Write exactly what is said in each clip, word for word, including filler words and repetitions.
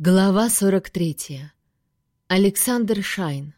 Глава сорок третья. Александр Шайн.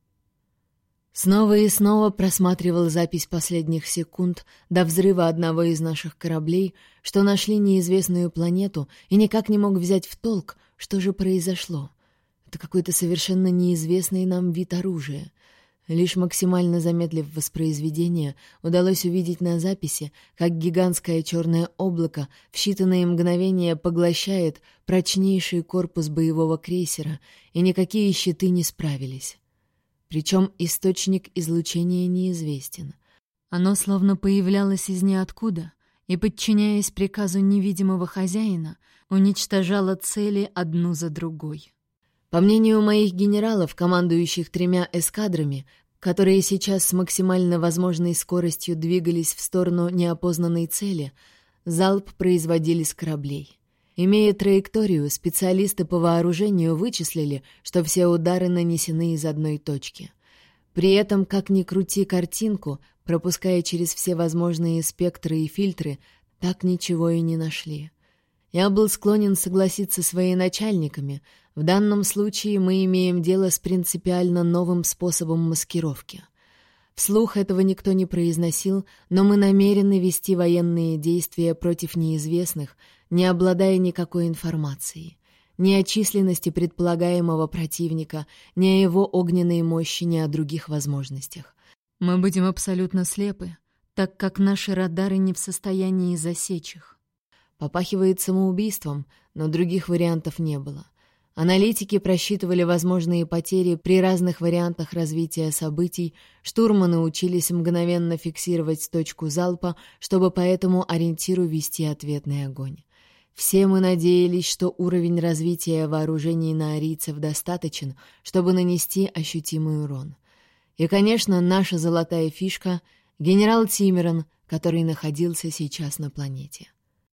Снова и снова просматривал запись последних секунд до взрыва одного из наших кораблей, что нашли неизвестную планету, и никак не мог взять в толк, что же произошло. Это какой-то совершенно неизвестный нам вид оружия. Лишь максимально замедлив воспроизведение, удалось увидеть на записи, как гигантское черное облако в считанные мгновения поглощает прочнейший корпус боевого крейсера, и никакие щиты не справились. Причем источник излучения неизвестен. Оно словно появлялось из ниоткуда и, подчиняясь приказу невидимого хозяина, уничтожало цели одну за другой. По мнению моих генералов, командующих тремя эскадрами, которые сейчас с максимально возможной скоростью двигались в сторону неопознанной цели, залп производили с кораблей. Имея траекторию, специалисты по вооружению вычислили, что все удары нанесены из одной точки. При этом, как ни крути картинку, пропуская через все возможные спектры и фильтры, так ничего и не нашли. Я был склонен согласиться с военачальниками. В данном случае мы имеем дело с принципиально новым способом маскировки. Вслух этого никто не произносил, но мы намерены вести военные действия против неизвестных, не обладая никакой информацией. Ни о численности предполагаемого противника, ни о его огненной мощи, ни о других возможностях. Мы будем абсолютно слепы, так как наши радары не в состоянии засечь их. Попахивает самоубийством, но других вариантов не было. Аналитики просчитывали возможные потери при разных вариантах развития событий, штурманы учились мгновенно фиксировать точку залпа, чтобы по этому ориентиру вести ответный огонь. Все мы надеялись, что уровень развития вооружений наорийцев достаточен, чтобы нанести ощутимый урон. И, конечно, наша золотая фишка — генерал Тиммерон, который находился сейчас на планете.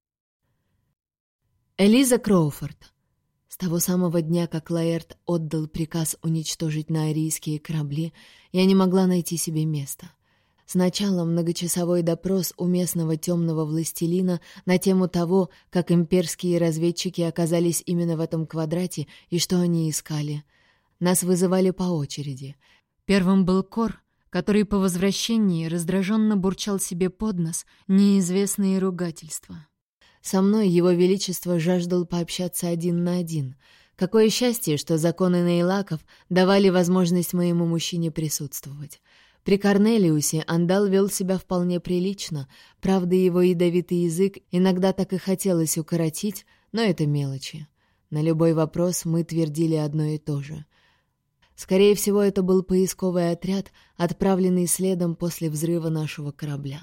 Элиза Кроуфорд. С того самого дня, как Лаэрт отдал приказ уничтожить наорийские корабли, я не могла найти себе места. Сначала многочасовой допрос у местного темного властелина на тему того, как имперские разведчики оказались именно в этом квадрате и что они искали. Нас вызывали по очереди. Первым был Кор, который по возвращении раздраженно бурчал себе под нос неизвестные ругательства. Со мной его величество жаждал пообщаться один на один. Какое счастье, что законы Нейлаков давали возможность моему мужчине присутствовать. При Корнелиусе Андал вел себя вполне прилично, правда, его ядовитый язык иногда так и хотелось укоротить, но это мелочи. На любой вопрос мы твердили одно и то же. Скорее всего, это был поисковый отряд, отправленный следом после взрыва нашего корабля.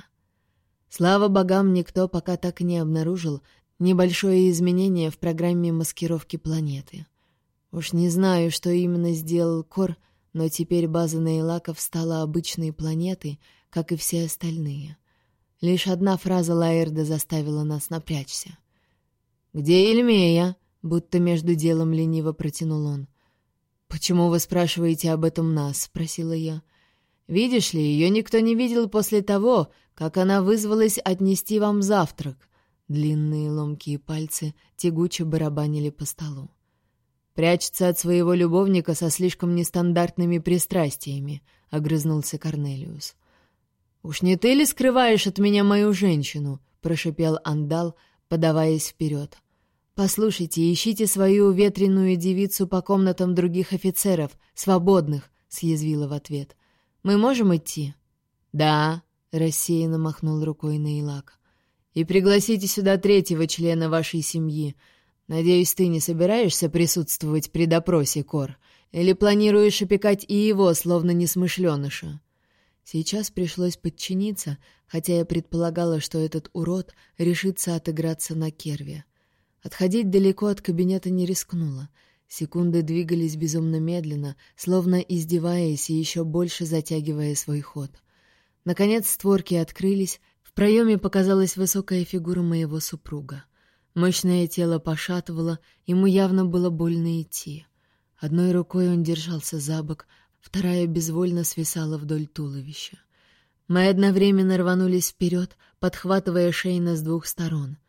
Слава богам, никто пока так и не обнаружил небольшое изменение в программе маскировки планеты. Уж не знаю, что именно сделал Кор, но теперь база Нейлаков стала обычной планетой, как и все остальные. Лишь одна фраза Лаэрда заставила нас напрячься. «Где Эльмея?» — будто между делом лениво протянул он. «Почему вы спрашиваете об этом нас?» — спросила я. «Видишь ли, ее никто не видел после того, как она вызвалась отнести вам завтрак». Длинные ломкие пальцы тягуче барабанили по столу. «Прячется от своего любовника со слишком нестандартными пристрастиями», — огрызнулся Корнелиус. «Уж не ты ли скрываешь от меня мою женщину?» — прошипел Андал, подаваясь вперед. «Послушайте, ищите свою ветреную девицу по комнатам других офицеров, свободных», — съязвила в ответ. «Мы можем идти?» «Да», — рассеянно махнул рукой Нейлак. «И пригласите сюда третьего члена вашей семьи. Надеюсь, ты не собираешься присутствовать при допросе, Кор? Или планируешь опекать и его, словно несмышленыша?» Сейчас пришлось подчиниться, хотя я предполагала, что этот урод решится отыграться на Керве. Отходить далеко от кабинета не рискнула. Секунды двигались безумно медленно, словно издеваясь и еще больше затягивая свой ход. Наконец створки открылись, в проеме показалась высокая фигура моего супруга. Мощное тело пошатывало, ему явно было больно идти. Одной рукой он держался за бок, вторая безвольно свисала вдоль туловища. Мы одновременно рванулись вперед, подхватывая Шейна с двух сторон.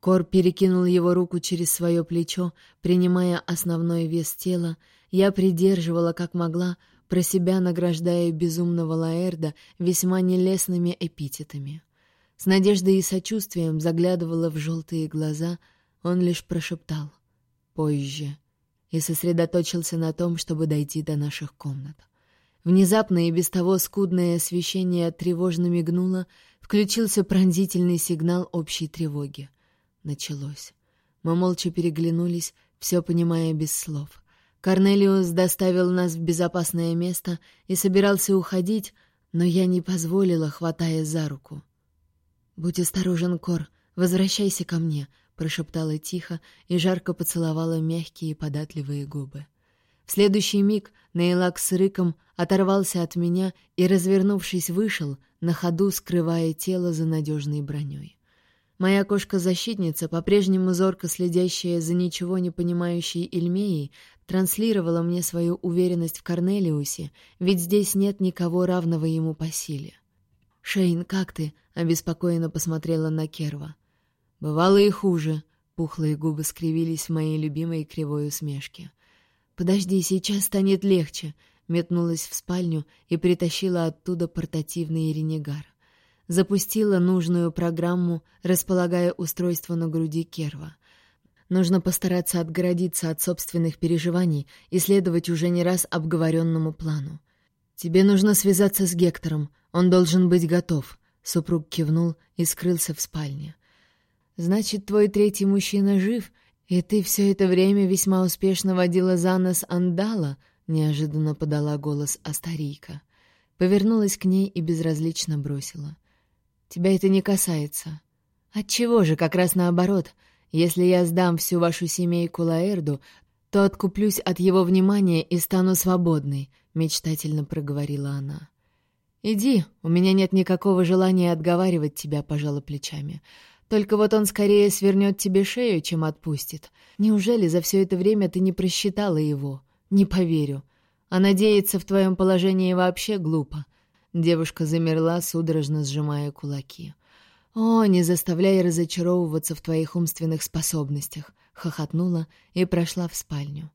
Кор перекинул его руку через свое плечо, принимая основной вес тела. Я придерживала, как могла, про себя награждая безумного Лаэрда весьма нелестными эпитетами. С надеждой и сочувствием заглядывала в желтые глаза, он лишь прошептал «позже» и сосредоточился на том, чтобы дойти до наших комнат. Внезапно и без того скудное освещение тревожно мигнуло, включился пронзительный сигнал общей тревоги. Началось. Мы молча переглянулись, все понимая без слов. Корнелиус доставил нас в безопасное место и собирался уходить, но я не позволила, хватая за руку. «Будь осторожен, Кор, возвращайся ко мне», — прошептала тихо и жарко поцеловала мягкие и податливые губы. В следующий миг Нейлак с рыком оторвался от меня и, развернувшись, вышел, на ходу скрывая тело за надежной броней. Моя кошка-защитница, по-прежнему зорко следящая за ничего не понимающей Эльмеей, транслировала мне свою уверенность в Корнелиусе, ведь здесь нет никого равного ему по силе. «Шейн, как ты?» — обеспокоенно посмотрела на Керва. «Бывало и хуже», — пухлые губы скривились в моей любимой кривой усмешке. «Подожди, сейчас станет легче», — метнулась в спальню и притащила оттуда портативный ренегар. Запустила нужную программу, располагая устройство на груди Керва. Нужно постараться отгородиться от собственных переживаний и следовать уже не раз обговоренному плану. «Тебе нужно связаться с Гектором, он должен быть готов», — супруг кивнул и скрылся в спальне. «Значит, твой третий мужчина жив, и ты все это время весьма успешно водила за нос Андала?» — неожиданно подала голос Астарийка. Повернулась к ней и безразлично бросила. «Тебя это не касается». «Отчего же, как раз наоборот. Если я сдам всю вашу семейку Лаэрду, то откуплюсь от его внимания и стану свободной», — мечтательно проговорила она. «Иди, у меня нет никакого желания отговаривать тебя», — пожала плечами. «Только вот он скорее свернет тебе шею, чем отпустит. Неужели за все это время ты не просчитала его? Не поверю. А надеяться в твоем положении вообще глупо». Девушка замерла, судорожно сжимая кулаки. «О, не заставляй разочаровываться в твоих умственных способностях», — хохотнула и прошла в спальню.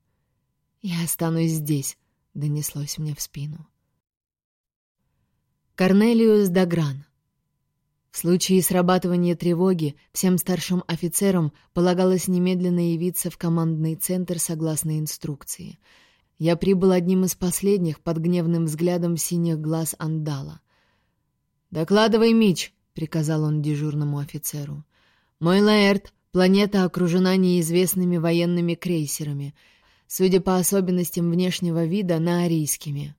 «Я останусь здесь», — донеслось мне в спину. Корнелиус Дагран. В случае срабатывания тревоги всем старшим офицерам полагалось немедленно явиться в командный центр согласно инструкции. Я прибыл одним из последних под гневным взглядом синих глаз Андала. «Докладывай, Мич», — приказал он дежурному офицеру. «Мой Лаэрт, планета окружена неизвестными военными крейсерами, судя по особенностям внешнего вида, наорийскими.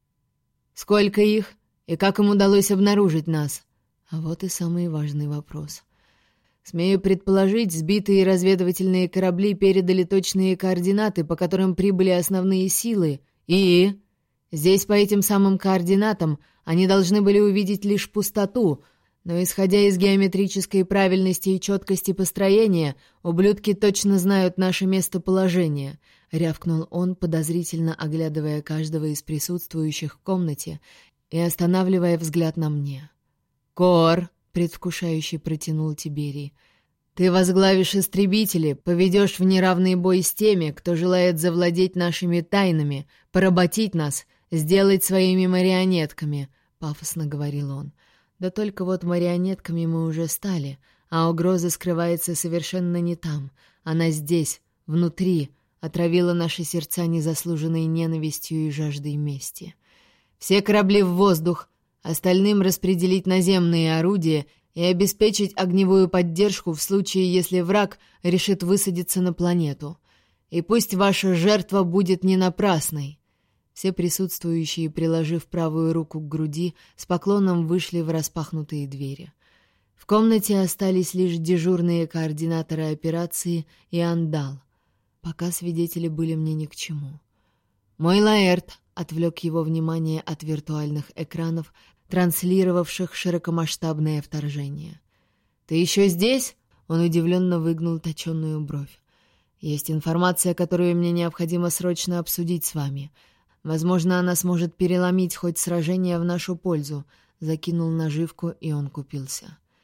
Сколько их, и как им удалось обнаружить нас?» А вот и самый важный вопрос. Смею предположить, сбитые разведывательные корабли передали точные координаты, по которым прибыли основные силы. И здесь по этим самым координатам они должны были увидеть лишь пустоту, но, исходя из геометрической правильности и четкости построения, ублюдки точно знают наше местоположение, — рявкнул он, подозрительно оглядывая каждого из присутствующих в комнате и останавливая взгляд на мне. «Кор!» — предвкушающе протянул Тиберий. «Ты возглавишь истребители, поведешь в неравный бой с теми, кто желает завладеть нашими тайнами, поработить нас, сделать своими марионетками», — пафосно говорил он. «Да только вот марионетками мы уже стали, а угроза скрывается совершенно не там. Она здесь, внутри, отравила наши сердца незаслуженной ненавистью и жаждой мести. Все корабли в воздух, остальным распределить наземные орудия и обеспечить огневую поддержку в случае, если враг решит высадиться на планету. И пусть ваша жертва будет не напрасной». Все присутствующие, приложив правую руку к груди, с поклоном вышли в распахнутые двери. В комнате остались лишь дежурные координаторы операции и Андал. Пока свидетели были мне ни к чему. «Мой Лаэрт», — отвлек его внимание от виртуальных экранов, транслировавших широкомасштабное вторжение. «Ты еще здесь?» — он удивленно выгнул точенную бровь. «Есть информация, которую мне необходимо срочно обсудить с вами. Возможно, она сможет переломить хоть сражение в нашу пользу», — закинул наживку, и он купился.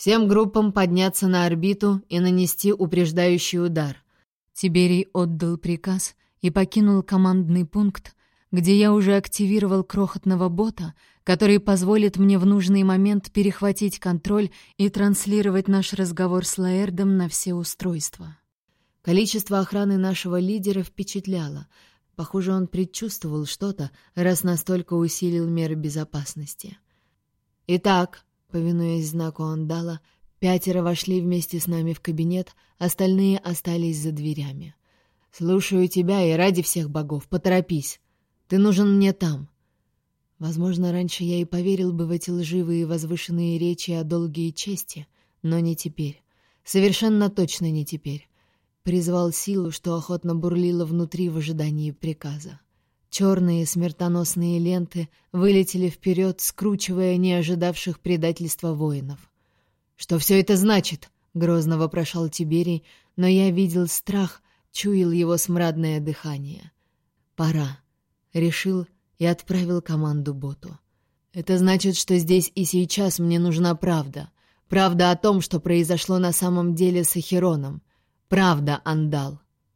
Всем группам подняться на орбиту и нанести упреждающий удар». Тиберий отдал приказ и покинул командный пункт, где я уже активировал крохотного бота, который позволит мне в нужный момент перехватить контроль и транслировать наш разговор с Лаэрдом на все устройства. Количество охраны нашего лидера впечатляло. Похоже, он предчувствовал что-то, раз настолько усилил меры безопасности. «Итак», — повинуясь знаку Андала, пятеро вошли вместе с нами в кабинет, остальные остались за дверями. «Слушаю тебя, и ради всех богов, поторопись. Ты нужен мне там». Возможно, раньше я и поверил бы в эти лживые возвышенные речи о долге и чести, но не теперь. Совершенно точно не теперь. Призвал силу, что охотно бурлила внутри в ожидании приказа. Черные смертоносные ленты вылетели вперед, скручивая не ожидавших предательства воинов. «Что все это значит?» — грозно вопрошал Тиберий, но я видел страх, чуял его смрадное дыхание. «Пора», — решил и отправил команду боту. «Это значит, что здесь и сейчас мне нужна правда. Правда о том, что произошло на самом деле с Ахероном. Правда, Андал».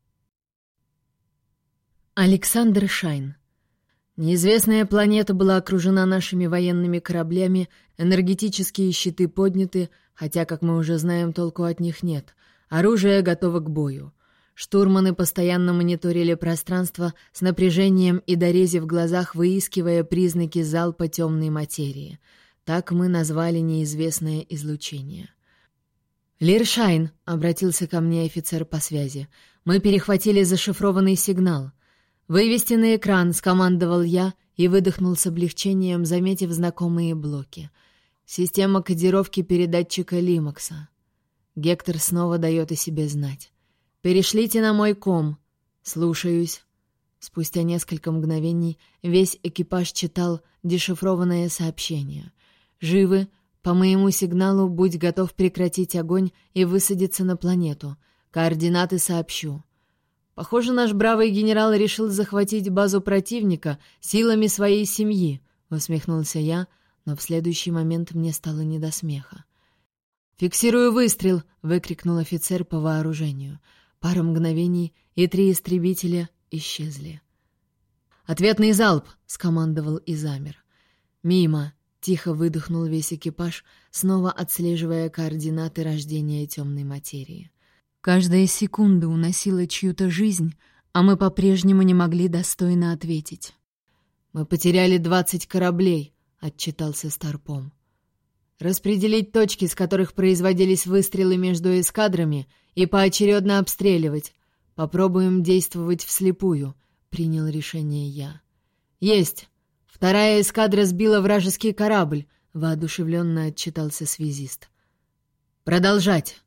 Александр Шайн. Неизвестная планета была окружена нашими военными кораблями, энергетические щиты подняты, хотя, как мы уже знаем, толку от них нет. Оружие готово к бою. Штурманы постоянно мониторили пространство с напряжением и дорезив в глазах, выискивая признаки залпа темной материи. Так мы назвали неизвестное излучение. «Лиршайн», — обратился ко мне офицер по связи, — «мы перехватили зашифрованный сигнал». «Вывести на экран», — скомандовал я и выдохнул с облегчением, заметив знакомые блоки. Система кодировки передатчика Лимакса. Гектор снова дает о себе знать. «Перешлите на мой ком». «Слушаюсь». Спустя несколько мгновений весь экипаж читал дешифрованное сообщение. «Живы. По моему сигналу будь готов прекратить огонь и высадиться на планету. Координаты сообщу». «Похоже, наш бравый генерал решил захватить базу противника силами своей семьи», — усмехнулся я, но в следующий момент мне стало не до смеха. «Фиксирую выстрел!» — выкрикнул офицер по вооружению. Пара мгновений, и три истребителя исчезли. «Ответный залп!» — скомандовал и замер. «Мимо!» — тихо выдохнул весь экипаж, снова отслеживая координаты рождения темной материи. Каждая секунда уносила чью-то жизнь, а мы по-прежнему не могли достойно ответить. «Мы потеряли двадцать кораблей», — отчитался Старпом. «Распределить точки, с которых производились выстрелы между эскадрами, и поочередно обстреливать. Попробуем действовать вслепую», — принял решение я. «Есть! Вторая эскадра сбила вражеский корабль», — воодушевленно отчитался связист. «Продолжать!»